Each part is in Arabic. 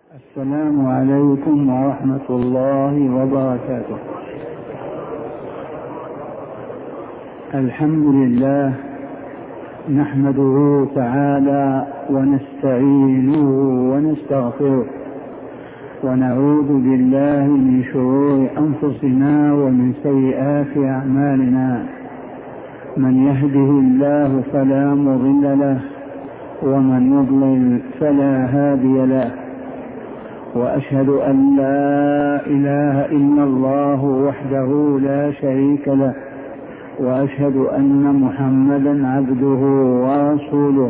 السلام عليكم ورحمة الله وبركاته. الحمد لله نحمده تعالى ونستعينه ونستغفره ونعوذ بالله من شرور أنفسنا ومن سيئات أعمالنا. من يهده الله فلا مضل له ومن يضلل فلا هادي له، وأشهد أن لا إله إلا الله وحده لا شريك له، وأشهد أن محمدا عبده ورسوله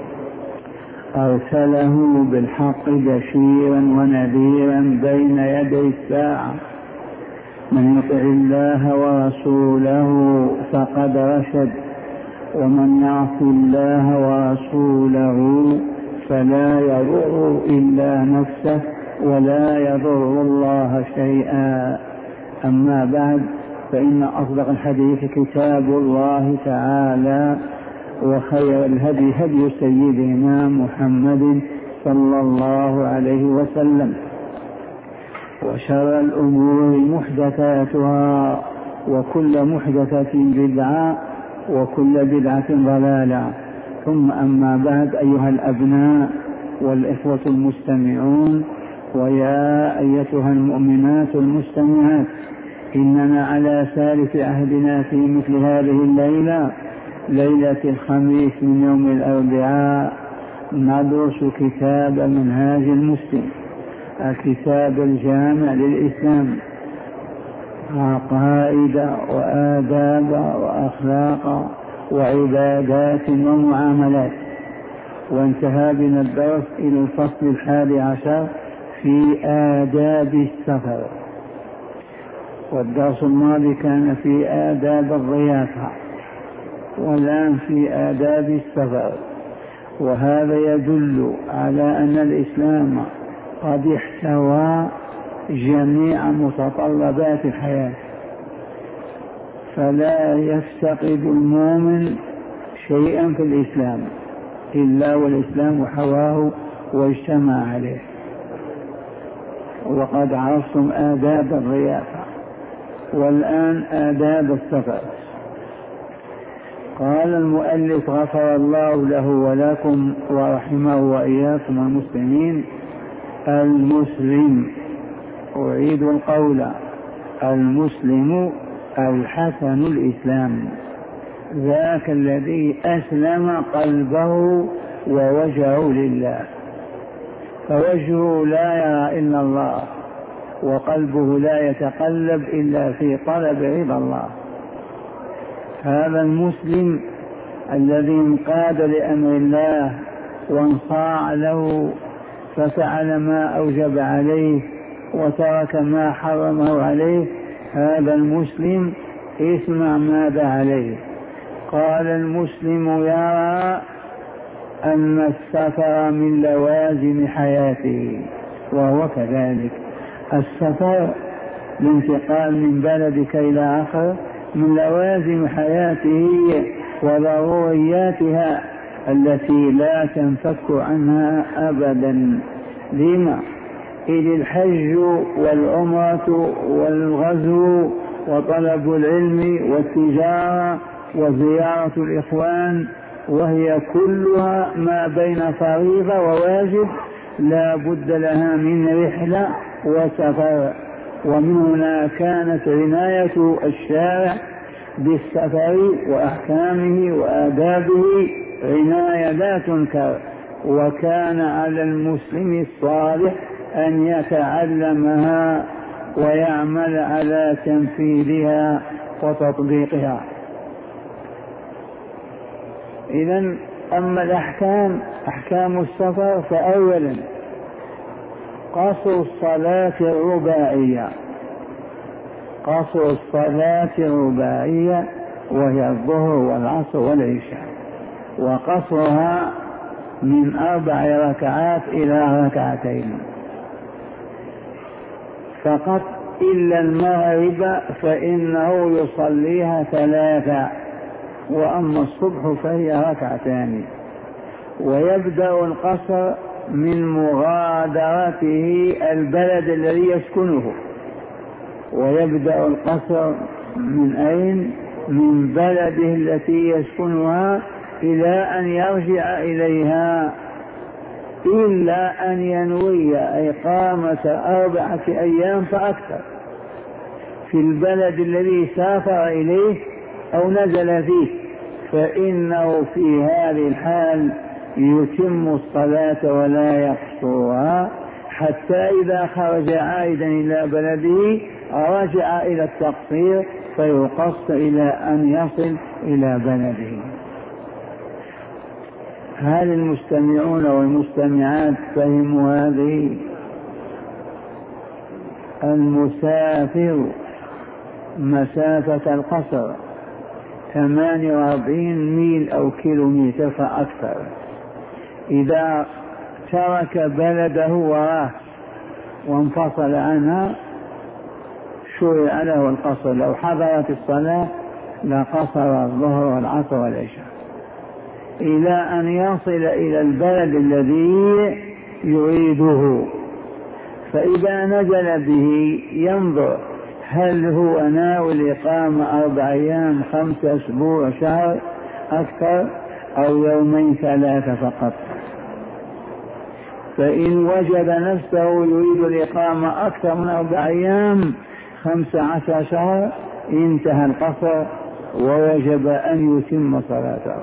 أرسله بالحق بشيرا ونذيرا بين يدي الساعة. من يطع الله ورسوله فقد رشد، ومن يعص الله ورسوله فلا يضر إلا نفسه ولا يضر الله شيئا. أما بعد، فإن أصدق الحديث كتاب الله تعالى، وخير الهدي هدي سيدنا محمد صلى الله عليه وسلم، وشر الأمور محدثاتها، وكل محدثة بدعة، وكل بدعة ضلالة. ثم أما بعد، أيها الأبناء والإخوة المستمعون، ويا أيتها المؤمنات المستمعات، إننا على سالف عهدنا في مثل هذه الليلة، ليلة الخميس من يوم الأربعاء، ندرس كتاب منهاج المسلم، الكتاب الجامع للإسلام، عقائد وآداب وأخلاق وعبادات ومعاملات. وانتهى بنا الدرس إلى الفصل 11 في آداب السفر، والدرس الماضي كان في آداب الضيافة، والآن في آداب السفر. وهذا يدل على أن الإسلام قد احتوى جميع متطلبات الحياة، فلا يفتقد المؤمن شيئا في الإسلام إلا والإسلام حواه واجتمع عليه. وقد عرفتم آداب الضيافة، والآن آداب السفر. قال المؤلف غفر الله له ولكم ورحمه وإياكم المسلمين: المسلم، أعيد القول، المسلم الحسن الإسلام، ذاك الذي أسلم قلبه ووجهه لله، فوجهه لا يرى إلا الله، وقلبه لا يتقلب إلا في طلب رضا الله. هذا المسلم الذي انقاد لأمر الله وانصاع له، ففعل ما أوجب عليه وترك ما حرمه عليه، هذا المسلم اسمع ماذا عليه. قال: المسلم يرى أن السفر من لوازم حياته، وهو كذلك. السفر الانتقال من بلدك إلى آخر من لوازم حياته وضرورياتها التي لا تنفك عنها أبدا. لما؟ إذ الحج والعمرة والغزو وطلب العلم والتجارة وزيارة الإخوان، وهي كلها ما بين فريضة وواجب، لا بد لها من رحلة وسفر. ومن هنا كانت عناية الشارع بالسفر وأحكامه وآدابه عناية لا تنكر، وكان على المسلم الصالح أن يتعلمها ويعمل على تنفيذها وتطبيقها. إذن أما الأحكام، أحكام السفر، فأولا قصر الصلاة الرباعية، قصر الصلاة الرباعية وهي الظهر والعصر والعشاء، وقصرها من 4 ركعات إلى 2 فقط، إلا المغرب فإنه يصليها 3، وأما الصبح فهي 2. ويبدأ القصر من مغادرته البلد الذي يسكنه. ويبدأ القصر من أين؟ من بلده التي يسكنها إلى أن يرجع إليها، إلا أن ينوي إقامة 4 أيام فأكثر في البلد الذي سافر إليه أو نزل فيه، فإنه في هذه الحال يتم الصلاة ولا يقصرها، حتى إذا خرج عائدا إلى بلده رجع إلى التقصير فيقص إلى أن يصل إلى بلده. هل المستمعون والمستمعات فهموا هذه؟ المسافر مسافة القصر 48 ميل أو كيلومتر فأكثر، إذا ترك بلده وراه وانفصل عنها شرع له القصر. لو حضرت الصلاة لقصر الظهر والعصر والعشاء إلى أن يصل إلى البلد الذي يريده. فإذا نزل به ينظر هل هو ناوي الإقامة 4 أيام 5 أسبوع شهر أكثر أو 2 3 فقط. فإن وجد نفسه يريد الإقامة أكثر من 4 أيام 15 شهر انتهى القصر ووجب أن يتم صلاته.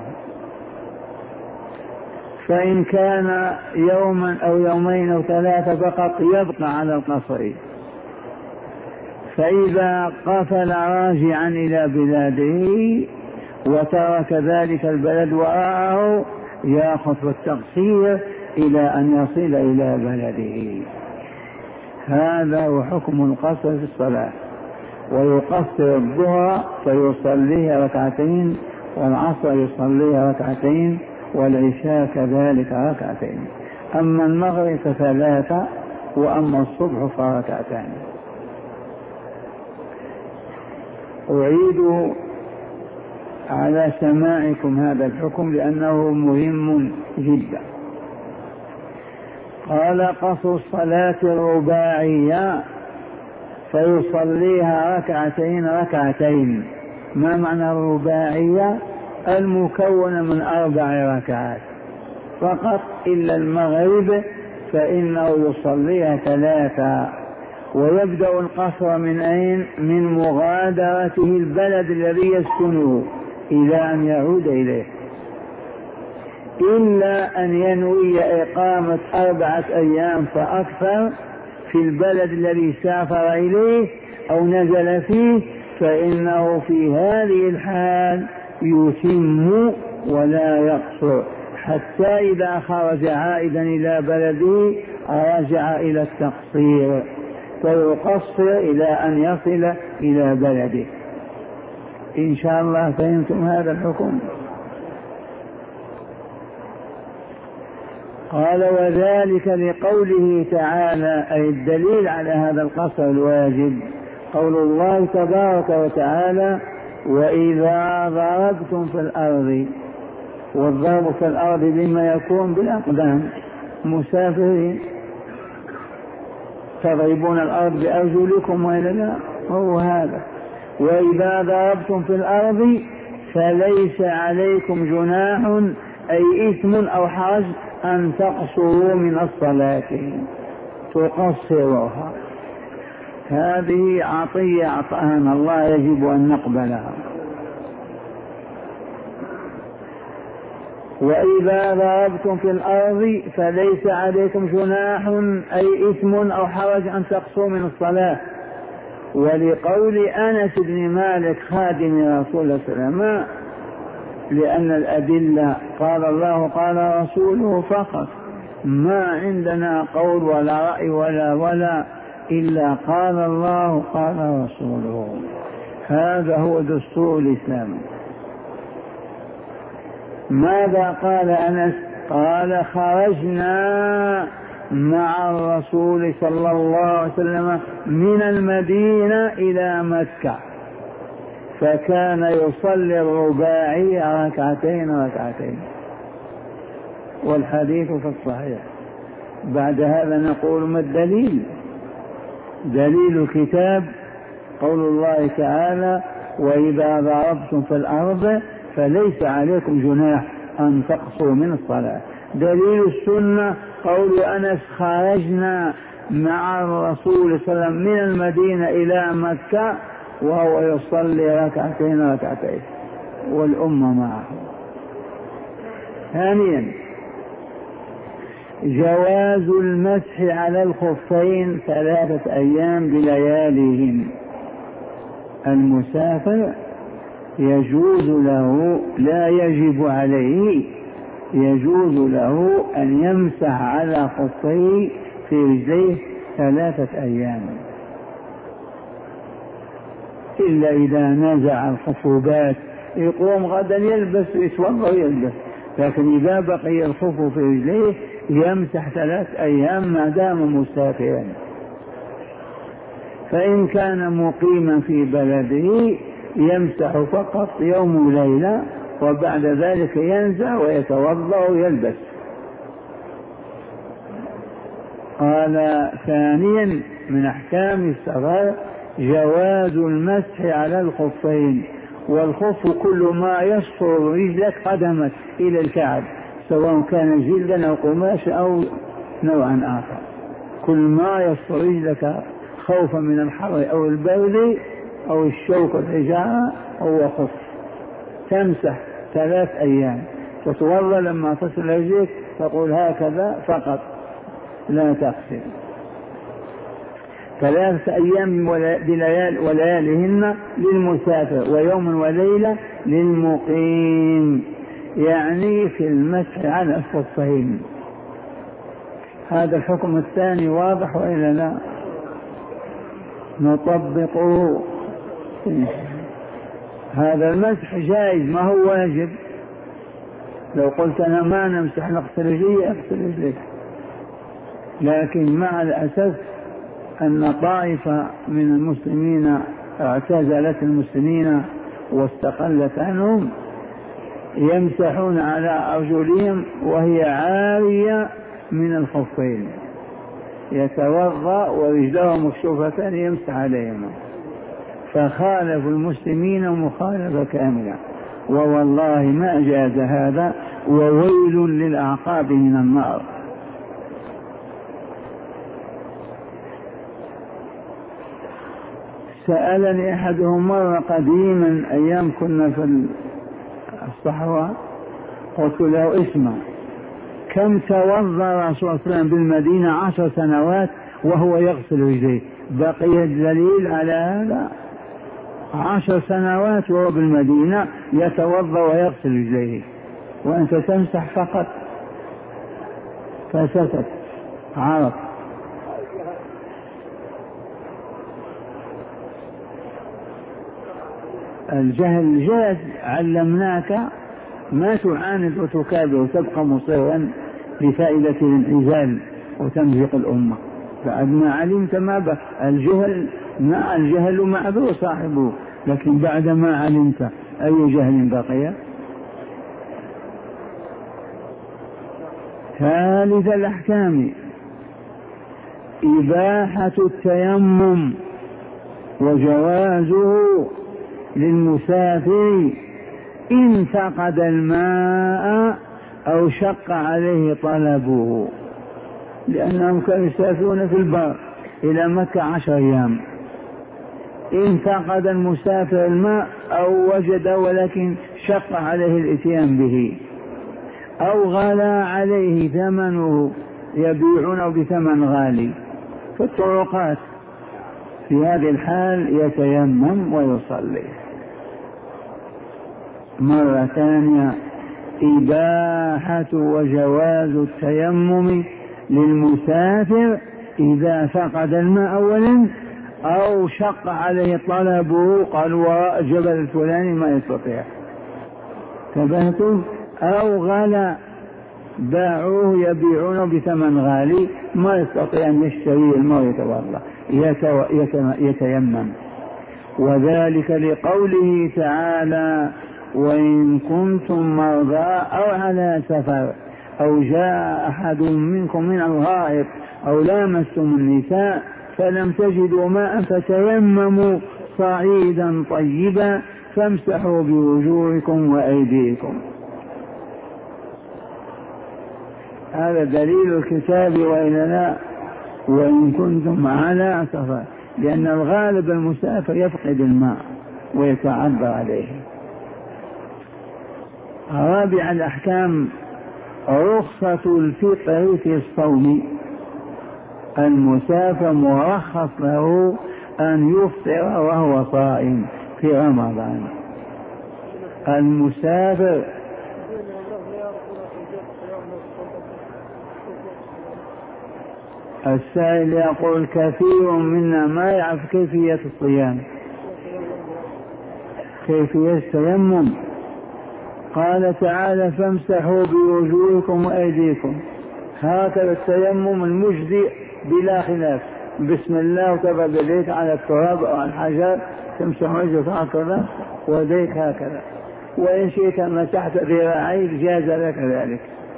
فإن كان يوما أو 2 أو 3 فقط يبقى على القصر. فإذا قفل راجعا إلى بلاده وترك ذلك البلد وراءه يأخذ التقصير إلى أن يصل إلى بلده. هذا هو حكم القصر في الصلاة. ويقصر الظهر فيصليها 2 والعصر يصليها 2 والعشاء كذلك 2. أما المغرب ف3 وأما الصبح ف2. أعيد على سماعكم هذا الحكم لأنه مهم جدا. قال قصر الصلاة الرباعية فيصليها 2 ما معنى الرباعية؟ المكونة من 4 ركعات فقط، إلا المغرب فإنه يصليها 3. ويبدأ القصر من أين؟ من مغادرته البلد الذي يسكنه إلى أن يعود إليه، إلا أن ينوي إقامة 4 أيام فأكثر في البلد الذي سافر إليه أو نزل فيه، فإنه في هذه الحال يتم ولا يقصر، حتى إذا خرج عائدا إلى بلده رجع إلى التقصير فيقصر إلى أن يصل إلى بلده. إن شاء الله فهمتم هذا الحكم. قال وذلك لقوله تعالى، أي الدليل على هذا القصر الواجب قول الله تبارك وتعالى وإذا ضربتم في الأرض. والضرب في الأرض بما يكون بالأقدام، مسافرين تضربون الأرض بأرجلكم وإلا لا، هو هذا. وإذا ضربتم في الأرض فليس عليكم جناح أي إثم أو حرج أن تقصروا من الصلاة، تقصروها. هذه عطية أعطانا الله يجب أن نقبلها. وإذا ضربتم في الأرض فليس عليكم جناح أي إثم أو حرج أن تقصروا من الصلاة. ولقول أنس بن مالك خادم رسول الله صلى الله عليه وسلم، لأن الأدلة قال الله قال رسوله فقط، ما عندنا قول ولا رأي ولا إلا قال الله قال رسوله. هذا هو دستور الإسلام. ماذا قال أنس؟ قال خرجنا مع الرسول صلى الله عليه وسلم من المدينة إلى مكة فكان يصلي الرباعي 2 والحديث في الصحيح. بعد هذا نقول ما الدليل؟ دليل الكتاب قول الله تعالى وإذا ضربتم في الأرض فليس عليكم جناح أن تقصروا من الصلاة. دليل السنة قول أنس خرجنا مع الرسول صلى الله عليه وسلم من المدينة إلى مكة وهو يصلي ركعتين والأمة معه. ثانيا جواز المسح على الخفين 3 أيام بلياليهم. المسافر يجوز له لا يجب عليه يجوز له أن يمسح على خفيه في رجليه 3 أيام إلا إذا نزع الخفوبات يقوم غدا يلبس يتوضأ ويلبس، لكن إذا بقي الخف في رجليه يمسح 3 أيام ما دام مسافرا. فإن كان مقيما في بلده يمسح فقط يوم وليلة وبعد ذلك ينزع ويتوضأ ويلبس. قال ثانيا من أحكام السفر جواز المسح على الخفين. والخف كل ما يستر رجلك قدمك إلى الكعب سواء كان جلدا أو قماش أو نوعا آخر، كل ما يستر رجلك خوفا من الحر أو البرد أو الشوك والحجارة هو خف. تمسح 3 أيام تتوضأ لما تصل رجلك تقول هكذا فقط لا تغسل. 3 أيام ولياليهن للمسافر ويوم وليلة للمقيم، يعني في المسح على الخفين. هذا الحكم الثاني واضح وإلا لا؟ نطبقه. هذا المسح جائز ما هو واجب. لو قلت أنا ما نمسح نغسل رجلي أغسل رجلي، لكن مع الأسف أن طائفة من المسلمين اعتزلت المسلمين واستقلت عنهم يمسحون على أرجلهم وهي عارية من الخفين، يتوضأ ورجله مكشوفتان يمسح عليهما، فخالفوا المسلمين مخالفة كاملة، ووالله ما جاز هذا، وويل للأعقاب من النار. سألني أحدهم مرة قديما أيام كنا في الصحراء، قلت له اسمع، كم توضأ رسول الله صلى الله عليه وسلم بالمدينة 10 سنوات وهو يغسل رجليه؟ بقي الدليل على هذا. 10 سنوات وهو بالمدينة يتوضأ ويغسل رجليه وأنت تمسح فقط. فسكت عرف. الجهل جاد، علمناك ما تعاند وتكابر وتبقى مصرا لفائدة الانعزال وتمزيق الأمة. بعد ما علمت ما بقى الجهل معذور صاحبه، لكن بعد ما علمت أي جهل بقي؟ ثالث الأحكام إباحة التيمم وجوازه للمسافر إن فقد الماء أو شق عليه طلبه، لأنهم كانوا يسافرون في البر إلى مكة 10 أيام. إن فقد المسافر الماء أو وجد ولكن شق عليه الإتيان به أو غلا عليه ثمنه يبيعونه بثمن غالي في الطرقات، في هذه الحال يتيمم ويصلي. مرة ثانية إباحة وجواز التيمم للمسافر إذا فقد الماء أولا أو شق عليه طلبه، قال وراء جبل الفلاني ما يستطيع، تبهتم، أو غلا باعوه يبيعونه بثمن غالي ما يستطيع أن يشتري الماء ويتوضأ يتيمم. وذلك لقوله تعالى وإن كنتم مرضى أو على سفر أو جاء أحد منكم من الغائط أو لامستم النساء فلم تجدوا ماء فتيمموا صعيدا طيبا فامسحوا بوجوهكم وأيديكم. هذا دليل الكتاب وإلا لا؟ وإن كنتم على سفر، لأن الغالب المسافر يفقد الماء ويتعذر عليه. رابع الأحكام رخصة الفطر في الصوم. المسافر مرخص له أن يفطر وهو صائم في رمضان. المسافر السائل يقول كثير منا ما يعرف كيفية الصيام، كيفية التيمم. قال تعالى فامسحوا بوجوهكم وأيديكم، هكذا التيمم المجزئ بلا خلاف. بسم الله وتبع يديك على التراب أو على الحجر، تمسح وجهك هكذا ويديك هكذا، وإن شئت مسحت ذراعيك جاز لك ذلك.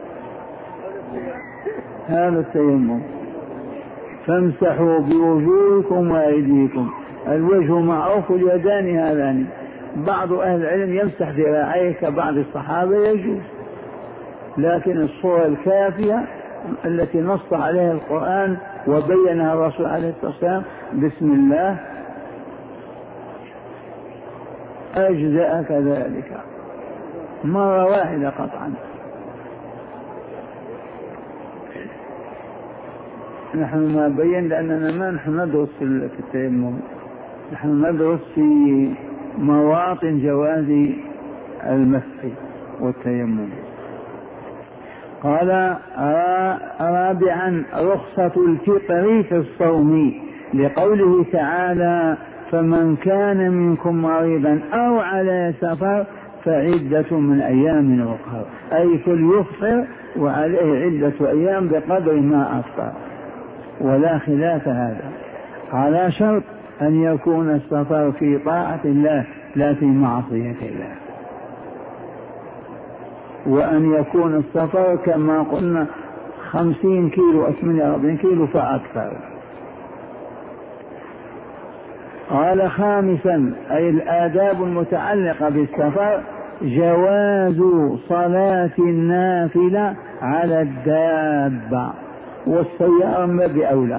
هذا التيمم. فامسحوا بوجوهكم وأيديكم، الوجه معروف واليدان هذان. بعض أهل العلم يمسح ذراعيه كبعض الصحابة يجوز، لكن الصورة الكافية التي نص عليها القرآن وبينها الرسول عليه الصلاة والسلام بسم الله أجزأ كذلك مرة واحدة قطعا. نحن ما بين لأننا ما نحن ندرس في التيمم، نحن ندرس في مواطن جواز المسح والتيمم. قال رابعا رخصة الفطر في الصوم لقوله تعالى فمن كان منكم مريضا أو على سفر فعدة من أيام أخرى، أي فليفطر وعليه عدة أيام بقدر ما أفطر، ولا خلاف هذا، على شرط أن يكون السفر في طاعة الله لا في معصية الله، وأن يكون السفر كما قلنا 50 كيلو 48 كيلو فأكثر. قال خامسا أي الآداب المتعلقة بالسفر جواز صلاة النافلة على الدابة والسيارة ما بأولى.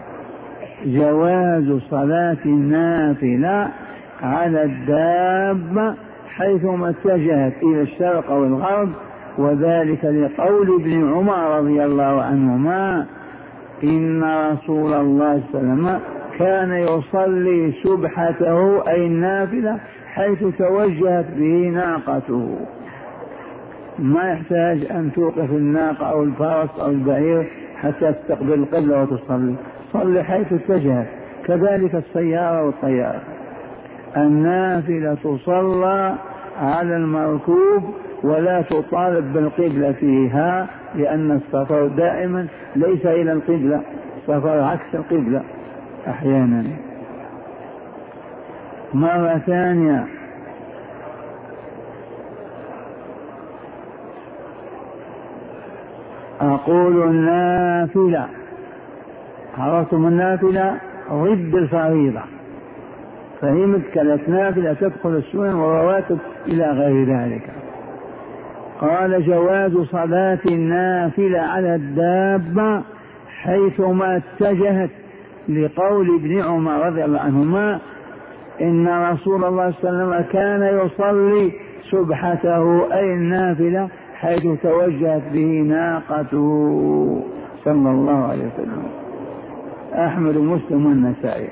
جواز صلاة النافلة على الدابة حيثما اتجهت إلى الشرق أو الغرب، وذلك لقول ابن عمر رضي الله عنهما إن رسول الله صلى الله عليه وسلم كان يصلي سبحته أي النافلة حيث توجهت به ناقته، ما يحتاج أن توقف الناقة أو الفرس أو البعير حتى تستقبل القبلة وتصلي، صلي حيث اتجهت. كذلك السيارة والطيارة، النافلة تصلى على المركوب ولا تطالب بالقبلة فيها، لأن السفر دائما ليس إلى القبلة، السفر عكس القبلة أحيانا. مرة ثانية أقول النافلة، عرفتم النافلة ضد الفريضة، فهمت كانت نافلة تدخل السنن والرواتب إلى غير ذلك. قال جواز صلاة النافلة على الدابة حيثما اتجهت لقول ابن عمر رضي الله عنهما إن رسول الله صلى الله عليه وسلم كان يصلي سبحته أي النافلة حيث توجهت به ناقته صلى الله عليه وسلم. أحمد ومسلم والنسائي.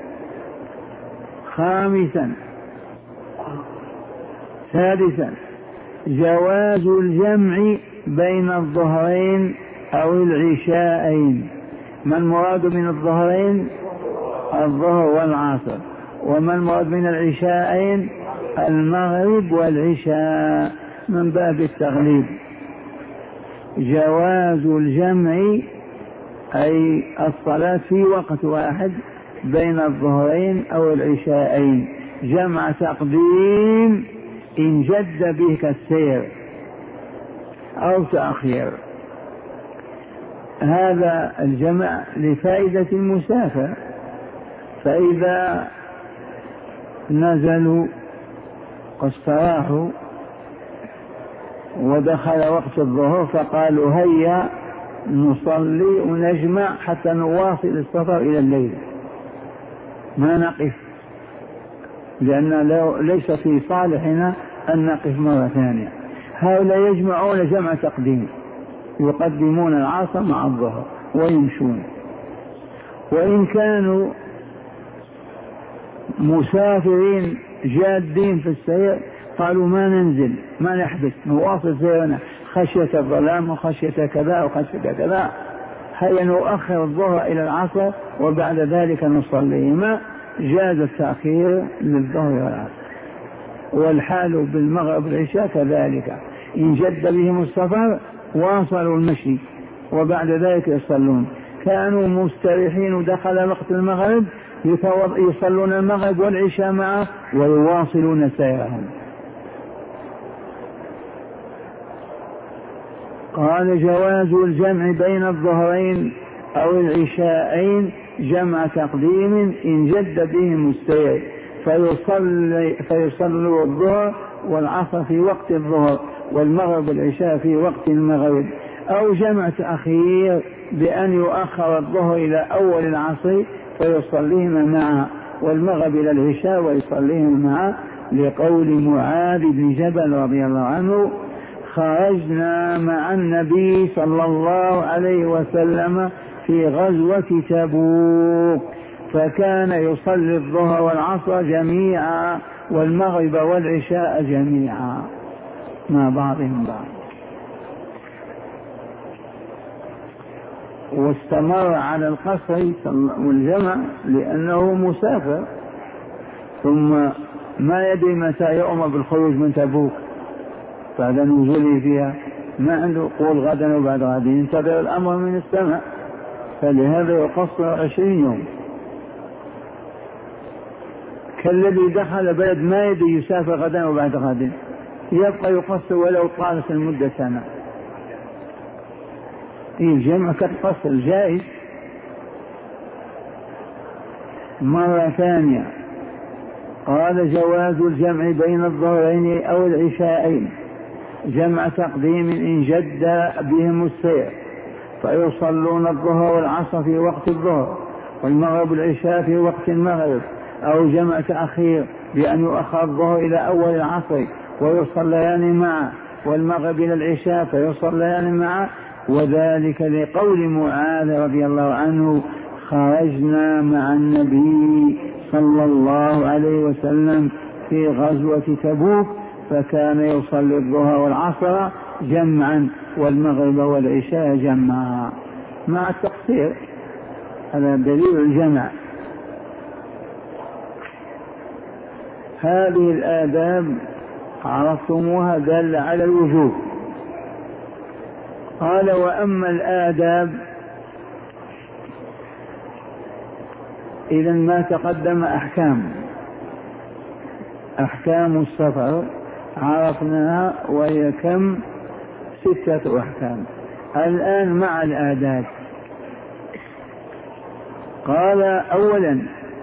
سادسا جواز الجمع بين الظهرين أو العشاءين. ما المراد من الظهرين؟ الظهر والعصر. وما المراد من العشاءين؟ المغرب والعشاء من باب التغليب. جواز الجمع أي الصلاة في وقت واحد بين الظهرين أو العشاءين، جمع تقديم إن جد بك السير أو تأخير، هذا الجمع لفائدة المسافر، فإذا نزلوا واستراحوا ودخل وقت الظهر فقالوا هيا نصلي ونجمع حتى نواصل السفر إلى الليل، ما نقف، لأن ليس في صالحنا أن نقف مرة ثانية. هؤلاء يجمعون جمع تقديم، يقدمون العصر مع الظهر ويمشون. وإن كانوا مسافرين جادين في السير قالوا ما ننزل ما نحبس نواصل سيرنا خشية الظلام وخشية كذا وخشية كذا، هيا نؤخر الظهر إلى العصر وبعد ذلك نصليهما. جاز التأخير للظهر والعصر. والحال بالمغرب والعشاء كذلك، إن جد بهم السفر واصلوا المشي وبعد ذلك يصلون. كانوا مستريحين ودخل وقت المغرب يصلون المغرب والعشاء معه ويواصلون سيرهم. قال جواز الجمع بين الظهرين أو العشاءين جمع تقديم إن جد بهم السير، فيصلوا الظهر والعصر في وقت الظهر والمغرب والعشاء في وقت المغرب، أو جمع تأخير بأن يؤخر الظهر إلى أول العصر فيصليهما معا والمغرب إلى العشاء ويصليهما معا، لقول معاذ بن جبل رضي الله عنه: خرجنا مع النبي صلى الله عليه وسلم في غزوة تبوك فكان يصلي الظهر والعصر جميعا والمغرب والعشاء جميعا مع بعضهم بعض. واستمر على القصر والجمع لأنه مسافر، ثم ما يدري متى يؤمر بالخروج من تبوك بعد نزوله فيها، ما عنده قول غدا وبعد غد، ينتظر الأمر من السماء، فلهذا يقصر 20 يوم. كالذي دخل بلد ما يدري يسافر غدا وبعد غد، يبقى يقصر ولو طالت المدة سنة. الجمع كالقصر جائز. مرة ثانية قال جواز الجمع بين الظهرين أو العشاءين جمع تقديم إن جد بهم السير، فيصلون الظهر والعصر في وقت الظهر والمغرب والعشاء في وقت المغرب، أو جمع تأخير بأن يؤخر الظهر إلى أول العصر ويصليان معا والمغرب إلى العشاء فيصليان معا، وذلك لقول معاذ رضي الله عنه: خرجنا مع النبي صلى الله عليه وسلم في غزوة تبوك فكان يصلي الظهر والعصر جمعا والمغرب والعشاء جمعا مع التقصير. هذا دليل الجمع. هذه الآداب عرفتموها دل على الوجوب. قال: وأما الآداب، إذا ما تقدم أحكام السفر عرفناها وهي كم؟ 6 أحكام. الآن مع الآداب. قال: أولا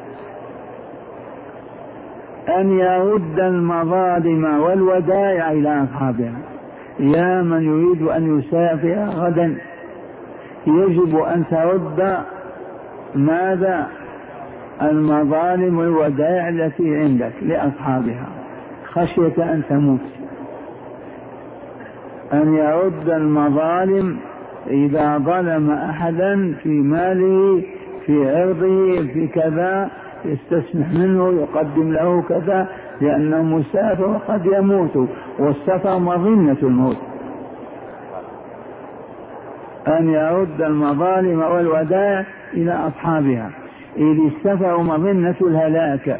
أن يرد المظالم والودائع إلى أصحابها. يا من يريد أن يسافر غدا يجب أن ترد ماذا؟ المظالم والودائع التي عندك لأصحابها خشية أن تموت. أن يرد المظالم إذا ظلم أحدا في ماله في عرضه في كذا يستسمح منه يقدم له كذا، لأنه مسافر وقد يموت والسفر مظنة الموت. أن يرد المظالم والودائع إلى أصحابها، إذ السفر مظنة الهلاك.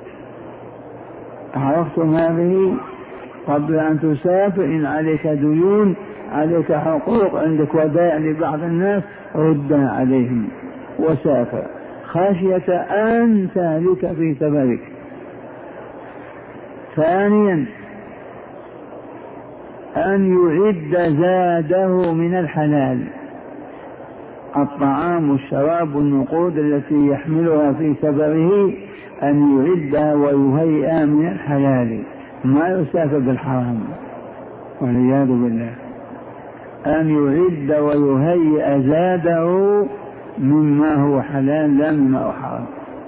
عرفتم هذه قبل أن تسافر؟ إن عليك ديون عليك حقوق عندك ودائع لبعض الناس ردها عليهم وسافر خشية أن تهلك في سفرك. ثانيا أن يعد زاده من الحلال، الطعام والشراب والنقود التي يحملها في سفره أن يعدها ويهيئها من الحلال، ما يسافر بالحرام والعياذ بالله. أن يعد ويهيئ زاده مما هو حلال لا مما هو حرام.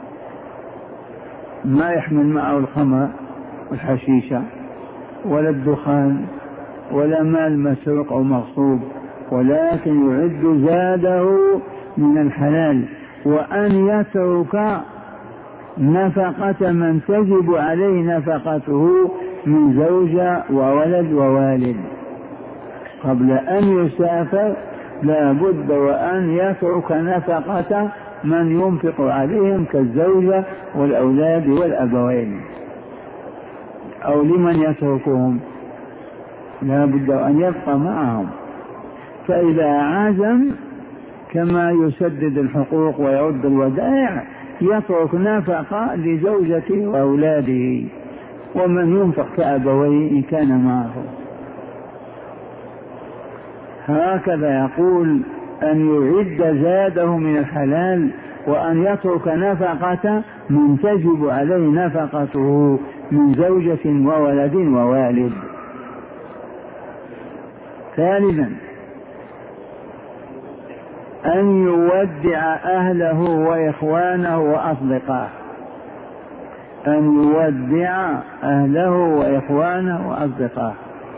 ما يحمل معه الخمر والحشيشة ولا الدخان ولا مال مسروق أو مغصوب، ولكن يعد زاده من الحلال. وأن يترك نفقة من تجب عليه نفقته من زوجة وولد ووالد قبل أن يسافر، لا بد وأن يترك نفقة من ينفق عليهم كالزوجة والأولاد والأبوين. أو لمن يتركهم؟ لا بد أن يبقى معهم. فإذا عزم كما يسدد الحقوق ويرد الودائع يترك نفقة لزوجته وأولاده ومن ينفق كأبويه إن كان معه. هكذا يقول أن يعد زاده من الحلال وأن يترك نفقة من تجب عليه نفقته من زوجة وولد ووالد. ثالثا أن يودع أهله وإخوانه وأصدقائه. أن يودع أهله وإخوانه وأصدقائه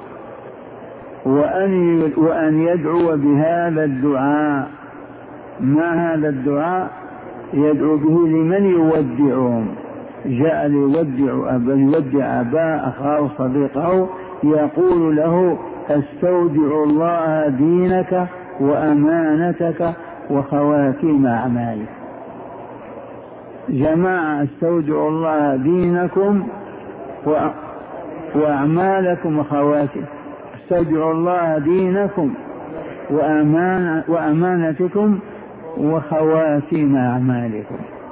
وأن يدعو بهذا الدعاء. ما هذا الدعاء؟ يدعو به لمن يودعهم. جاء ليودع أباه أخاه صديقه، يقول له استودع الله دينك وأمانتك وخواتيم أعمالك. جماعة استودع الله دينكم وأعمالكم وخواتيم. استودع الله دينكم وأمانتكم وخواتيم أعمالكم.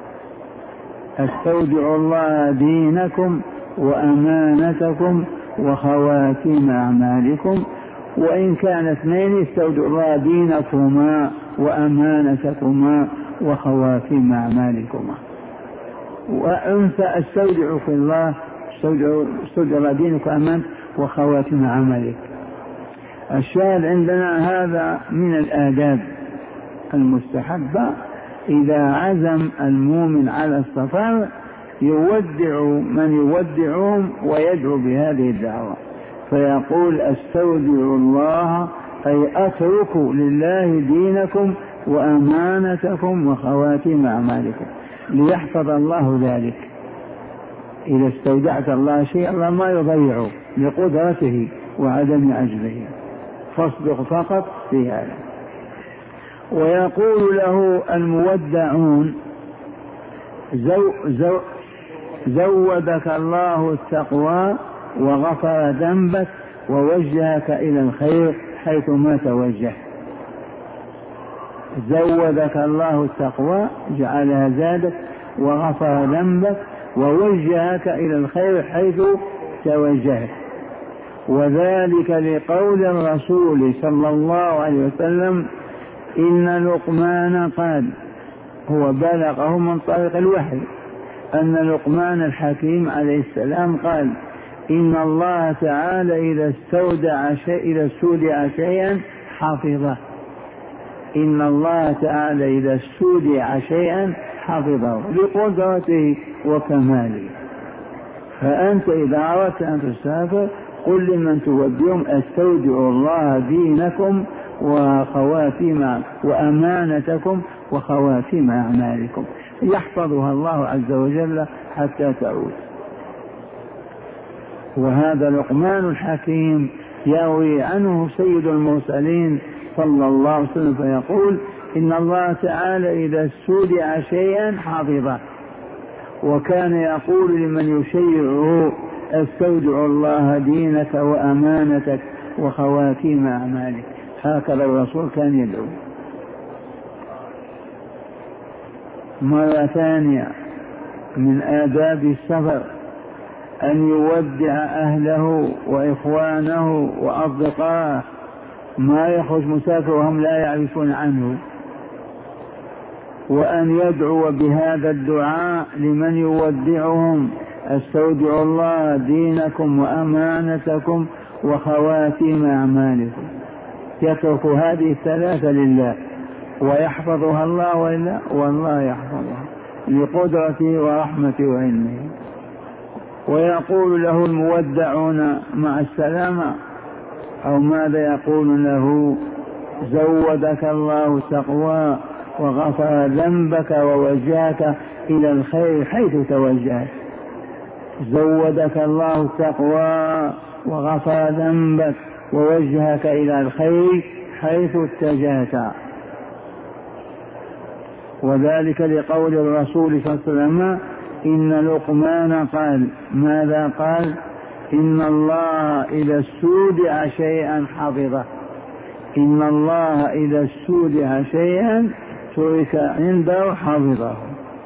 استودع الله دينكم وأمانتكم وخواتيم أعمالكم. وإن كان اثنين استودع الله دينكما وأمانتكما وخواتيم أعمالكما. وأنت استودع في الله، استودع الله دينك وأمانتك وخواتيم عملك. الشاهد عندنا هذا من الآداب المستحبة. إذا عزم المؤمن على السفر يودع من يودعهم ويدعو بهذه الدعوة، فيقول استودع الله أي أترك لله دينكم وأمانتكم وخواتيم أعمالكم، ليحفظ الله ذلك. إذا استودعت الله شيء الله ما يضيعه لقدرته وعدم عجزه، فاصدق فقط في هذا. ويقول له المودعون زودك الله التقوى وغفر ذنبك ووجهك إلى الخير حيث ما توجه. زودك الله التقوى جعلها زادك وغفر ذنبك ووجهك إلى الخير حيث توجهت. وذلك لقول الرسول صلى الله عليه وسلم إن لقمان قال، هو بلغه من طريق الوحي، أن لقمان الحكيم عليه السلام قال إن الله تعالى إذا استودع شيئا حفظه. إن الله تعالى إذا استودع شيئا حفظه لقدرته وكماله. فأنت إذا أردت أن تسافر قل لمن تودعهم استودع الله دينكم وخواتيم وأمانتكم وخواتيم أعمالكم، يحفظها الله عز وجل حتى تعود. وهذا لقمان الحكيم يروي عنه سيد المرسلين صلى الله عليه وسلم فيقول إن الله تعالى إذا استودع شيئا حفظه. وكان يقول لمن يشيعه استودع الله دينك وأمانتك وخواتيم أعمالك. هكذا الرسول كان يدعو. مرة ثانية من آداب السفر أن يودع أهله وإخوانه وأصدقائه، ما يخرج مسافر وهم لا يعرفون عنه، وأن يدعو بهذا الدعاء لمن يودعهم: استودع الله دينكم وأمانتكم وخواتيم أعمالكم. يترك هذه الثلاثة لله ويحفظها الله والله يحفظها لقدرته ورحمته وعلمه. ويقول له المودعون مع السلامة، أو ماذا يقول له؟ زودك الله تقوى وغفر ذنبك ووجهك إلى الخير حيث توجهت. زودك الله تقوى وغفر ذنبك ووجهك إلى الخير حيث اتجهت. وذلك لقول الرسول صلى الله عليه وسلم: إن لقمان قال. ماذا قال؟ إن الله إذا استودع شيئا حفظه. إن الله إذا استودع شيئا ترك عنده حفظه.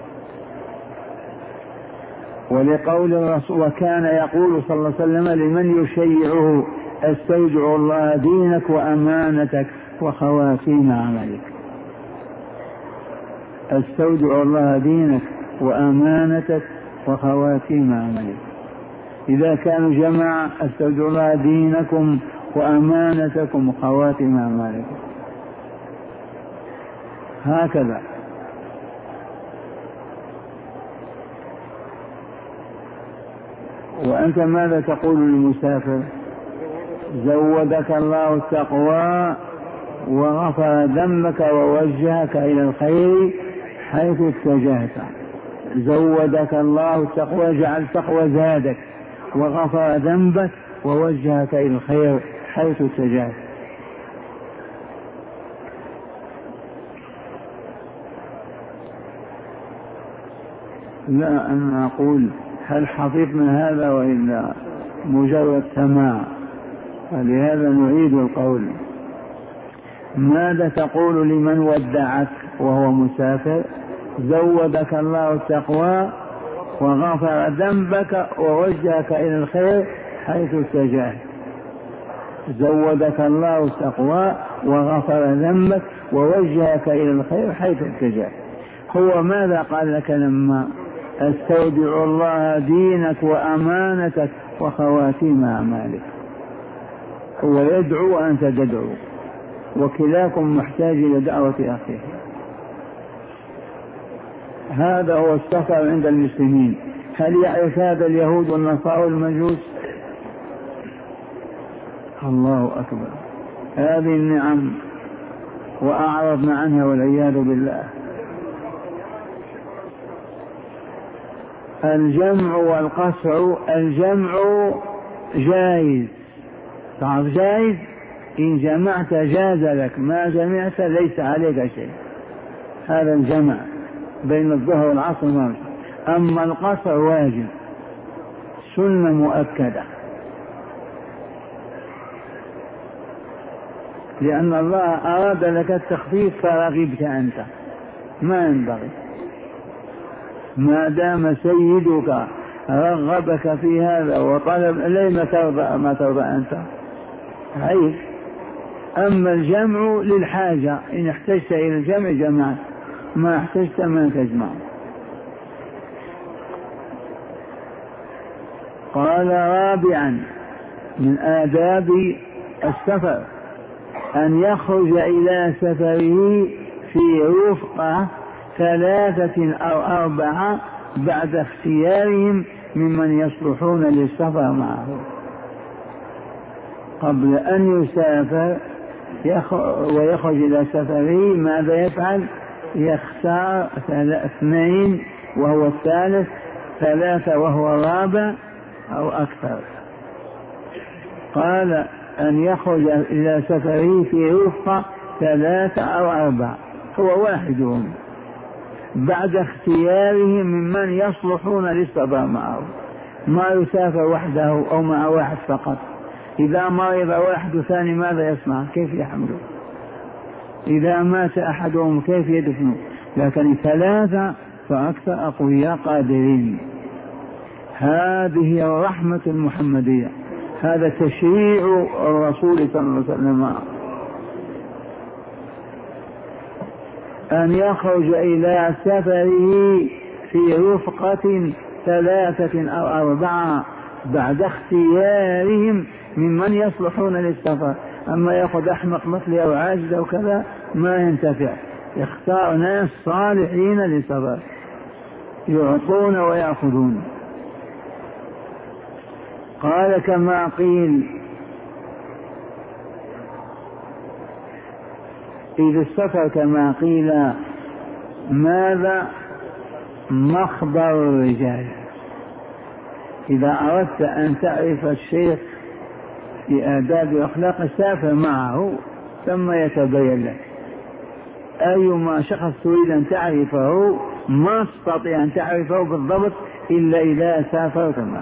ولقول الرسول: وكان يقول صلى الله عليه وسلم لمن يشيعه: استودع الله دينك وأمانتك وخواتيم عملك. استودع الله دينك وأمانتك وخواتيم عملك. إذا كانوا جماعة: استودع الله دينكم وأمانتكم وخواتيم أعمالكم. هكذا. وأنت ماذا تقول للمسافر؟ زودك الله التقوى وغفر ذنبك ووجهك إلى الخير حيث اتجهت. زودك الله التقوى، جعل التقوى زادك، وغفر ذنبك ووجهك إلى الخير حيث اتجهت. لا أنا أقول هل حفظنا هذا وإلا مجرد سماع؟ ولهذا نعيد القول. ماذا تقول لمن ودعك وهو مسافر؟ زودك الله التقوى وغفر ذنبك ووجهك إلى الخير حيث اتجهت. زودك الله التقوى وغفر ذنبك ووجهك إلى الخير حيث اتجهت. هو ماذا قال لك لما استودع الله دينك وأمانتك وخواتيم أعمالك؟ هو يدعو وأنت تدعو، وكلاكم محتاج إلى دعوة أخيه. هذا هو السفر عند المسلمين. هل يعرف هذا اليهود والنصارى والمجوس؟ الله أكبر. هذه النعم وأعرضنا عنها والعياذ بالله. الجمع والقصر. الجمع جائز، تعرف جائز، إن جمعت جاز لك، ما جمعت ليس عليك شيء. هذا الجمع بين الظهر والعصر ما. أما القصر واجب، سنة مؤكدة، لأن الله أراد لك التخفيف فرغبت أنت، ما ينبغي. ما دام سيدك رغبك في هذا وطلب لما ترضى ما ترضى أنت، عيب. أما الجمع للحاجة، إن احتجت إلى الجمع جمعت، ما احتجت ما تجمع. قال: رابعا من آداب السفر أن يخرج إلى سفره في رفقة 3 أو 4 بعد اختيارهم ممن يصلحون للسفر معه. قبل أن يسافر ويخرج إلى سفره ماذا يفعل؟ يختار 2 وهو الثالث، 3 وهو الرابع أو أكثر. قال: أن يخرج إلى سفره في رفقة 3 أو 4، هو واحدهم، بعد اختيارهم ممن يصلحون للسفر معه. ما يسافر وحده أو مع واحد فقط. إذا مرض واحد وثاني ماذا يصنع؟ كيف يحمله؟ إذا مات أحدهم كيف يدفنه؟ لكن 3 فأكثر أقوياء قادرين. هذه الرحمة المحمدية، هذا تشريع الرسول صلى الله عليه وسلم. أن يخرج إلى سفره في رفقة 3 أو 4 بعد اختيارهم ممن يصلحون للسفر. أما يأخذ أحمق مثلي أو عاجز أو كذا ما ينتفع، يختار ناس صالحين للسفر يعطون ويأخذون. قال كما قيل إذا السفر كما قيل ماذا مخبر الرجال. إذا أردت أن تعرف الشيخ في آداب وأخلاق سافر معه ثم يتبين لك. أيما شخص تريد أن تعرفه ما تستطيع أن تعرفه بالضبط إلا إذا سافرت معه.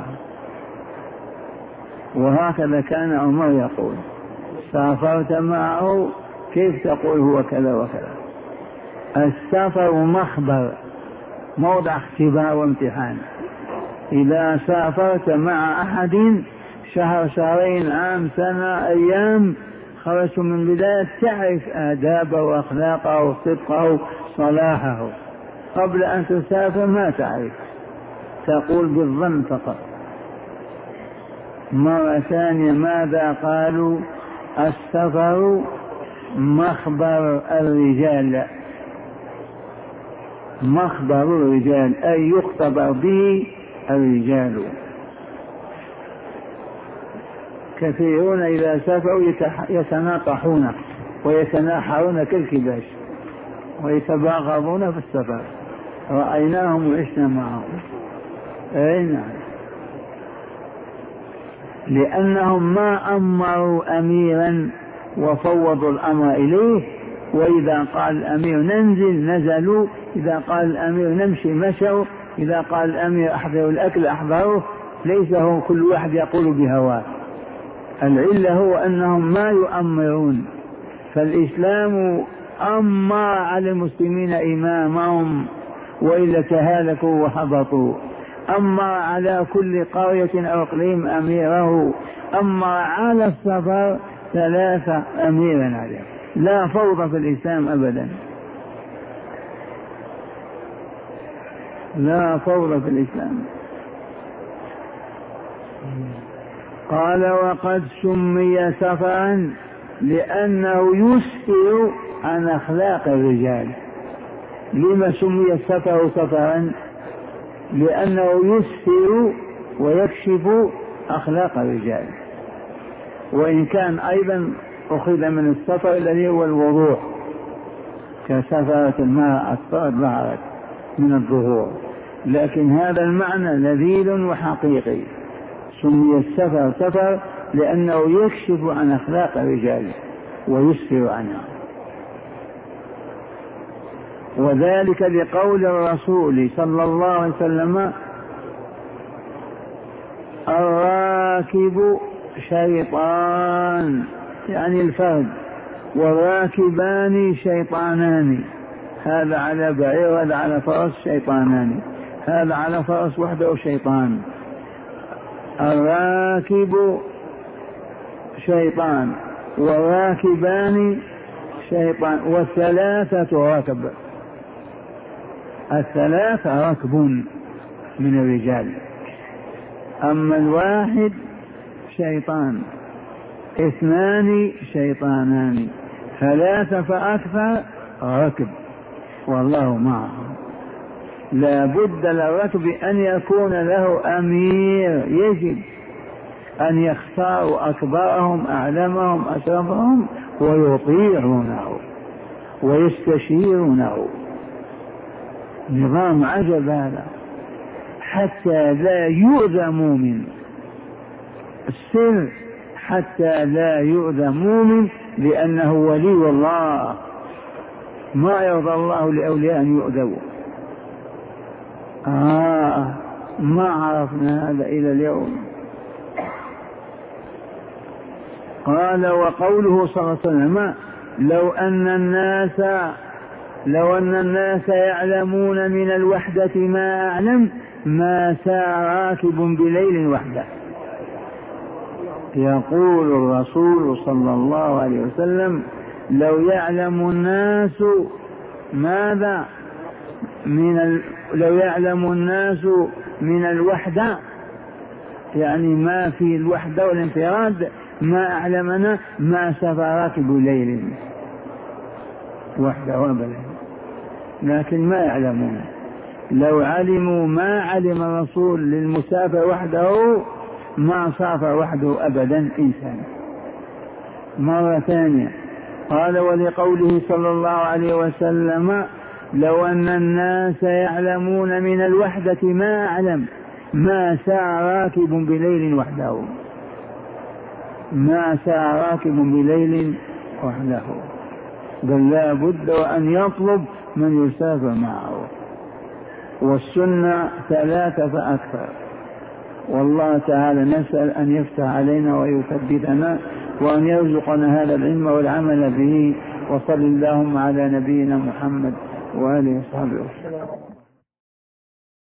وهكذا كان عمر يقول سافرت معه كيف تقول هو كذا وكذا. السفر مخبر، موضع اختبار وامتحان. إذا سافرت مع أحد شهر، شهرين، عام، سنة، أيام، خرجت من بداية تعرف آدابه وأخلاقه وصدقه صلاحه. قبل أن تسافر ما تعرف، تقول بالظن فقط. مرة ثانية ماذا قالوا؟ السفر مخبر الرجال، مخبر الرجال أي يختبر به الرجال. كثيرون إذا سافروا يتناطحون ويتناحرون كالكباش ويتباغضون في السفر، رأيناهم وعشنا معهم. أي نعم، لأنهم ما أمروا أميرا وفوضوا الأمر إليه، وإذا قال الأمير ننزل نزلوا، إذا قال الأمير نمشي مشوا، إذا قال الأمير أحضروا الأكل أحضروه. ليس هو كل واحد يقول بهواه. العلة هو أنهم ما يؤمرون. فالإسلام أمر على المسلمين إمامهم وإلا تهالكوا وهبطوا. أمر على كل قرية أو إقليم أميره. أمر على السفر 3 أميرا عليه. لا فوضى في الإسلام أبدا، لا فوضى في الإسلام. قال وقد سمي سفرا لأنه يسفر عن أخلاق الرجال. لما سمي السفر سفرا؟ لأنه يسفر ويكشف أخلاق الرجال. وإن كان أيضا أخذ من السفر الذي هو الوضوح، كسفرة الماء أسفرت ظهرت من الظهور، لكن هذا المعنى لذيذ وحقيقي. سمي السفر سفر لأنه يكشف عن أخلاق الرجال ويسفر عنها. وذلك لقول الرسول صلى الله عليه وسلم الراكب شيطان، يعني الفرد، والراكبان شيطانان. هذا على بعير وهذا على فرس شيطانان، هذا على فرس وحده شيطان. الراكب شيطان والراكبان شيطان، والثلاثة ركب. 3 ركب من الرجال، أما الواحد شيطان، 2 شيطانان، 3 فأكثر ركب، والله معهم. لا بد للركب أن يكون له أمير، يجب أن يختاروا أكبرهم أعلمهم أشرفهم ويطيعونه ويستشيرونه. نظام عجب هذا، حتى لا يؤذى مؤمن. السر حتى لا يؤذى مؤمن، لأنه ولي الله، ما يرضى الله لأولياء أن يؤذوا. ما عرفنا هذا إلى اليوم. قال وقوله صلى الله عليه وسلم لو أن الناس يعلمون من الوحدة ما أعلم ما سار راكب بليل وحده. يقول الرسول صلى الله عليه وسلم لو يعلم الناس ماذا لو يعلم الناس من الوحدة، يعني ما في الوحدة والانفراد، ما أعلمنا ما سافر راكب ليل وحده أبدا، لكن ما يعلمون. لو علموا ما علم الرسول للمسافر وحده ما سافر وحده أبدا إنسان. مرة ثانية قال: ولقوله صلى الله عليه وسلم: لو أن الناس يعلمون من الوحدة ما أعلم ما سار راكب بليل وحده، ما سار راكب بليل وحده، بل لا بد وأن يطلب من يسافر معه. والسنة 3 فأكثر. والله تعالى نسأل أن يفتح علينا ويثبتنا وأن يرزقنا هذا العلم والعمل به. وصل اللهم على نبينا محمد وآله وصحبه وسلم.